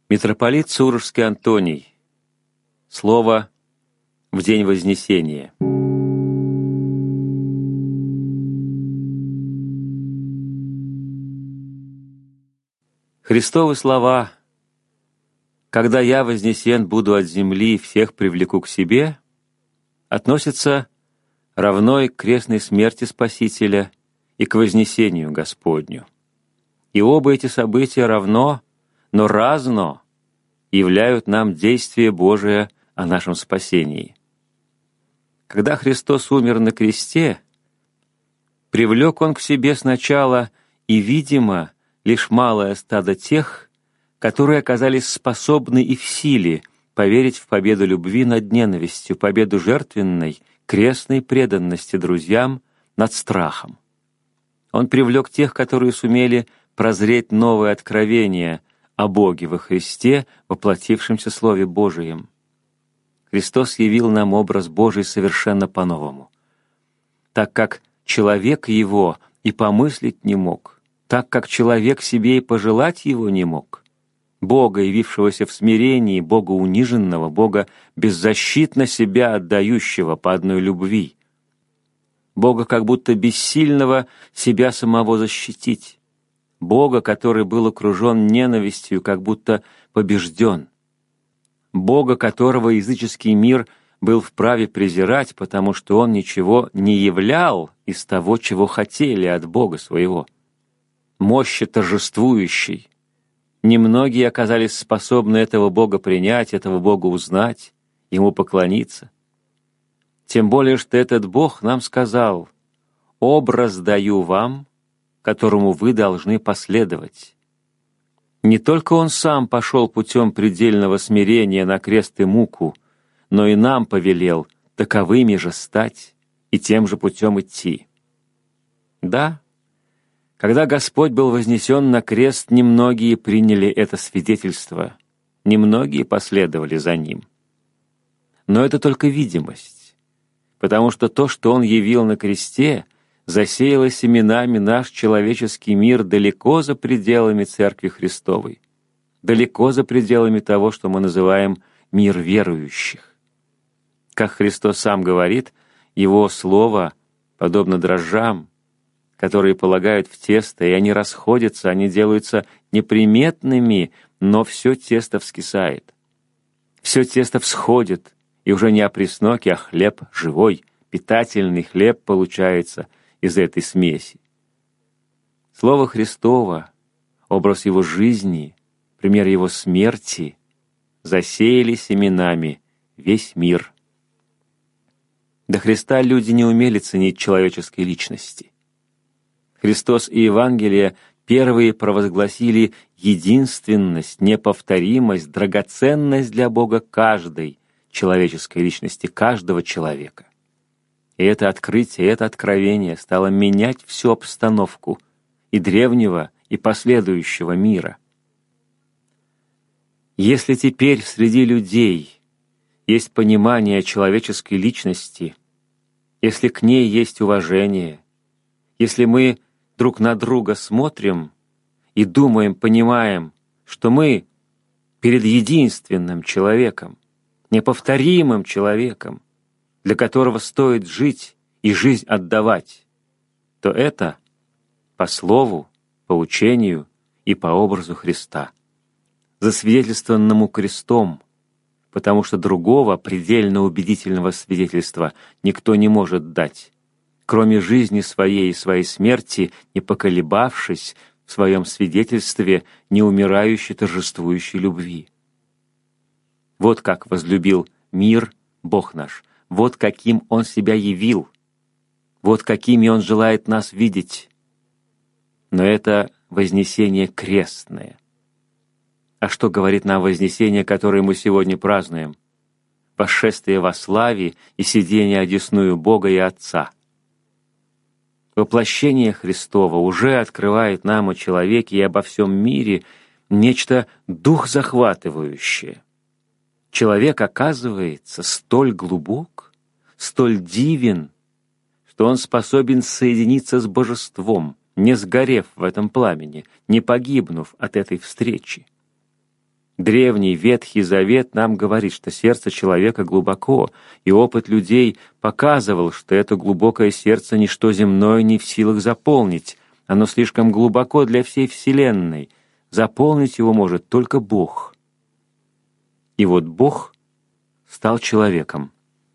Митрополит Сурожский Антоний. Слово в день Вознесения. Христовы слова: «Когда я вознесен буду от земли, всех привлеку к себе», относятся равно и к крестной смерти Спасителя, и к вознесению Господню. И оба эти события равно, но разно являют нам действие Божие о нашем спасении. Когда Христос умер на кресте, привлек Он к себе сначала и, видимо, лишь малое стадо тех, которые оказались способны и в силе поверить в победу любви над ненавистью, победу жертвенной, крестной преданности друзьям над страхом. Он привлек тех, которые сумели прозреть новое откровение о Боге во Христе, воплотившемся Слове Божием. Христос явил нам образ Божий совершенно по-новому, так как человек Его и помыслить не мог, так как человек себе и пожелать Его не мог. Бога, явившегося в смирении, Бога униженного, Бога беззащитно себя отдающего по одной любви, Бога как будто бессильного себя самого защитить, Бога, который был окружен ненавистью, как будто побежден, Бога, которого языческий мир был вправе презирать, потому что Он ничего не являл из того, чего хотели от Бога своего. Мощи торжествующей. Немногие оказались способны этого Бога принять, этого Бога узнать, Ему поклониться. Тем более, что этот Бог нам сказал: «Образ даю вам, которому вы должны последовать». Не только Он сам пошел путем предельного смирения на крест и муку, но и нам повелел таковыми же стать и тем же путем идти. Да, когда Господь был вознесен на крест, немногие приняли это свидетельство, немногие последовали за Ним. Но это только видимость, потому что то, что Он явил на кресте, засеяло семенами наш человеческий мир далеко за пределами Церкви Христовой, далеко за пределами того, что мы называем мир верующих. Как Христос сам говорит, Его Слово подобно дрожжам, которые полагают в тесто, и они расходятся, они делаются неприметными, но все тесто вскисает. Все тесто всходит, и уже не опресноки, а хлеб живой, питательный хлеб получается из этой смеси. Слово Христово, образ Его жизни, пример Его смерти засеяли семенами весь мир. До Христа люди не умели ценить человеческой личности. Христос и Евангелие первые провозгласили единственность, неповторимость, драгоценность для Бога каждой человеческой личности, каждого человека. И это открытие, это откровение стало менять всю обстановку и древнего, и последующего мира. Если теперь среди людей есть понимание человеческой личности, если к ней есть уважение, если мы друг на друга смотрим и думаем, понимаем, что мы перед единственным человеком, неповторимым человеком, для которого стоит жить и жизнь отдавать, то это по слову, по учению и по образу Христа, засвидетельствованному крестом, потому что другого предельно убедительного свидетельства никто не может дать, кроме жизни своей и своей смерти, не поколебавшись в своем свидетельстве неумирающей торжествующей любви. Вот как возлюбил мир Бог наш, вот каким Он себя явил, вот какими Он желает нас видеть. Но это вознесение крестное. А что говорит нам вознесение, которое мы сегодня празднуем? Восшествие во славе и сидение одесную Бога и Отца. Воплощение Христово уже открывает нам о человеке и обо всем мире нечто дух захватывающее. Человек оказывается столь глубок, столь дивен, что он способен соединиться с Божеством, не сгорев в этом пламени, не погибнув от этой встречи. Древний Ветхий Завет нам говорит, что сердце человека глубоко, и опыт людей показывал, что это глубокое сердце ничто земное не в силах заполнить. Оно слишком глубоко для всей вселенной. Заполнить его может только Бог. И вот Бог стал человеком.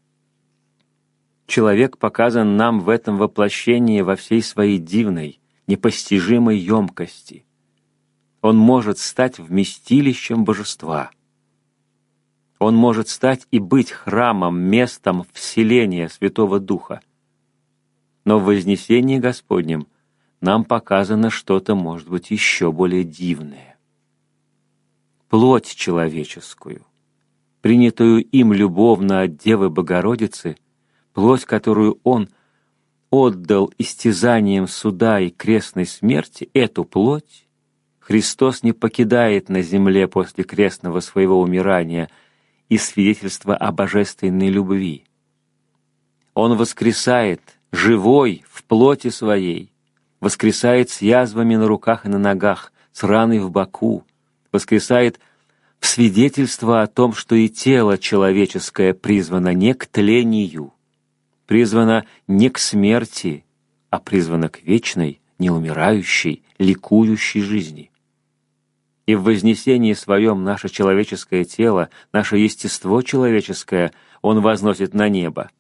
Человек показан нам в этом воплощении во всей своей дивной, непостижимой емкости. Он может стать вместилищем божества. Он может стать и быть храмом, местом вселения Святого Духа. Но в вознесении Господнем нам показано что-то, может быть, еще более дивное. Плоть человеческую, принятую им любовно от Девы Богородицы, плоть, которую Он отдал истязаниям суда и крестной смерти, эту плоть Христос не покидает на земле после крестного своего умирания и свидетельства о божественной любви. Он воскресает, живой, в плоти своей, воскресает с язвами на руках и на ногах, с раной в боку, воскресает в свидетельство о том, что и тело человеческое призвано не к тлению, призвано не к смерти, а призвано к вечной, неумирающей, ликующей жизни. И в вознесении своем наше человеческое тело, наше естество человеческое Он возносит на небо.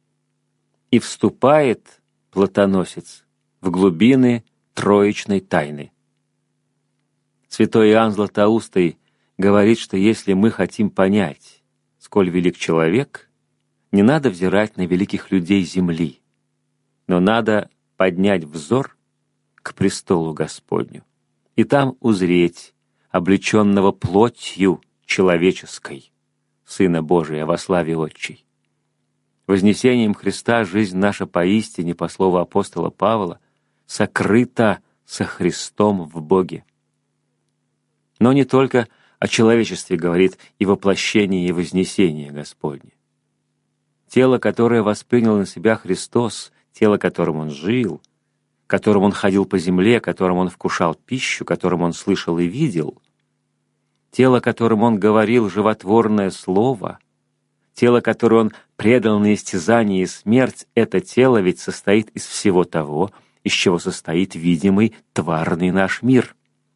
И вступает плотоносец в глубины троичной тайны. Святой Иоанн Златоустый говорит, что если мы хотим понять, сколь велик человек, не надо взирать на великих людей земли, но надо поднять взор к престолу Господню и там узреть облеченного плотью человеческой, Сына Божия во славе Отчей. Вознесением Христа жизнь наша поистине, по слову апостола Павла, сокрыта со Христом в Боге. Но не только о человечестве говорит и воплощение, и вознесение Господне. Тело, которое воспринял на себя Христос, тело, которым Он жил, которым Он ходил по земле, которым Он вкушал пищу, которым Он слышал и видел, тело, которым Он говорил животворное слово, тело, которое Он предал на истязание и смерть, это тело ведь состоит из всего того, из чего состоит видимый тварный наш мир.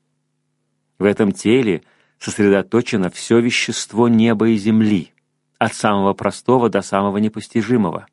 В этом теле сосредоточено все вещество неба и земли, от самого простого до самого непостижимого.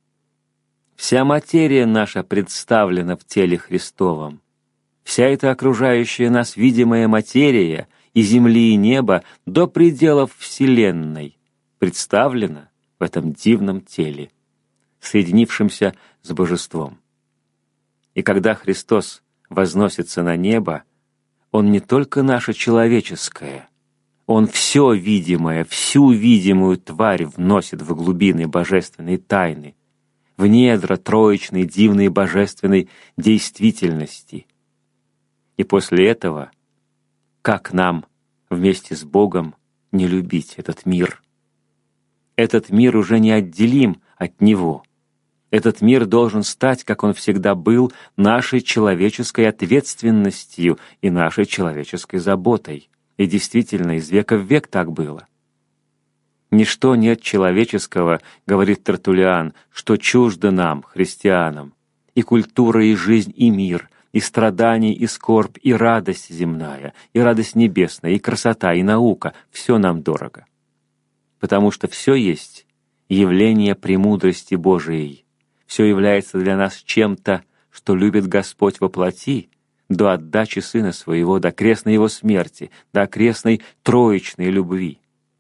Вся материя наша представлена в теле Христовом. Вся эта окружающая нас видимая материя и земли, и неба до пределов Вселенной представлена в этом дивном теле, соединившемся с Божеством. И когда Христос возносится на небо, Он не только наше человеческое, Он все видимое, всю видимую тварь вносит в глубины божественной тайны, в недра троичной, дивной божественной действительности. И после этого, как нам вместе с Богом не любить этот мир? Этот мир уже неотделим от Него. Этот мир должен стать, как он всегда был, нашей человеческой ответственностью и нашей человеческой заботой. И действительно, из века в век так было. «Ничто нет человеческого, — говорит Тертуллиан, — что чуждо нам, христианам, и культура, и жизнь, и мир, и страдания, и скорбь, и радость земная, и радость небесная, и красота, и наука — все нам дорого. Потому что все есть явление премудрости Божией, все является для нас чем-то, что любит Господь во плоти, до отдачи Сына Своего, до крестной Его смерти, до крестной троичной любви.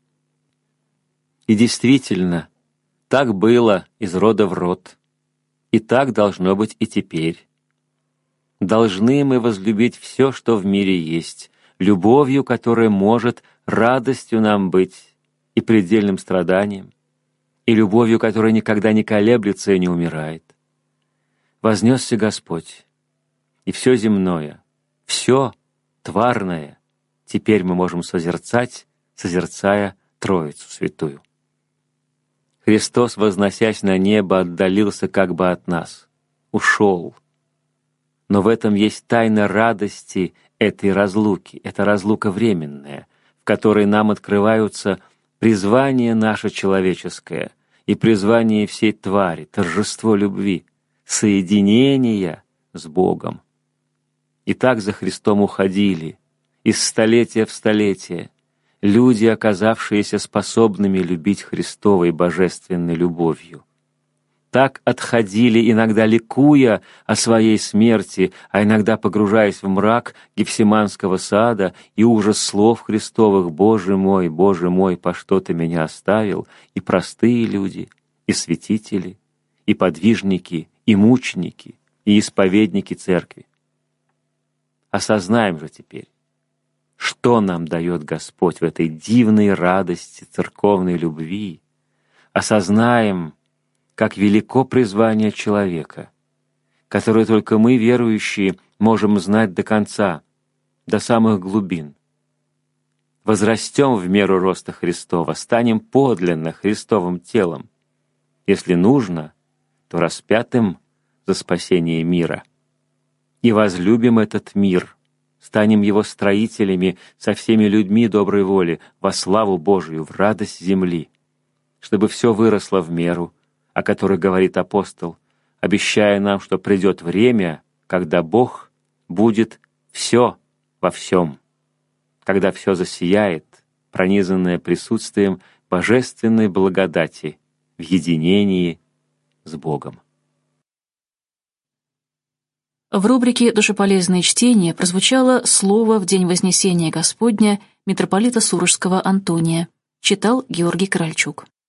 И действительно, так было из рода в род, и так должно быть и теперь. Должны мы возлюбить все, что в мире есть, любовью, которая может радостью нам быть и предельным страданием, и любовью, которая никогда не колеблется и не умирает. Вознесся Господь, и все земное, все тварное теперь мы можем созерцать, созерцая Троицу Святую. Христос, возносясь на небо, отдалился как бы от нас, ушел. Но в этом есть тайна радости этой разлуки, это разлука временная. в которой нам открываются призвание наше человеческое и призвание всей твари, торжество любви, соединения с Богом. И так за Христом уходили, из столетия в столетие, люди, оказавшиеся способными любить Христовой божественной любовью. Так отходили, иногда ликуя о своей смерти, а иногда погружаясь в мрак Гефсиманского сада и ужас слов Христовых: Боже мой, по что Ты меня оставил?» И простые люди, и святители, и подвижники, и мученики, и исповедники церкви. Осознаем же теперь, что нам дает Господь в этой дивной радости церковной любви. Осознаем, как велико призвание человека, которое только мы, верующие, можем знать до конца, до самых глубин. Возрастем в меру роста Христова, станем подлинно Христовым телом, если нужно, то распятым за спасение мира. И возлюбим этот мир, станем его строителями со всеми людьми доброй воли во славу Божию, в радость земли, чтобы все выросло в меру, о которой говорит апостол, обещая нам, что придет время, когда Бог будет все во всем, когда все засияет, пронизанное присутствием божественной благодати в единении с Богом. В рубрике «Душеполезные чтения» прозвучало слово в день Вознесения Господня митрополита Сурожского Антония. Читал Георгий Корольчук.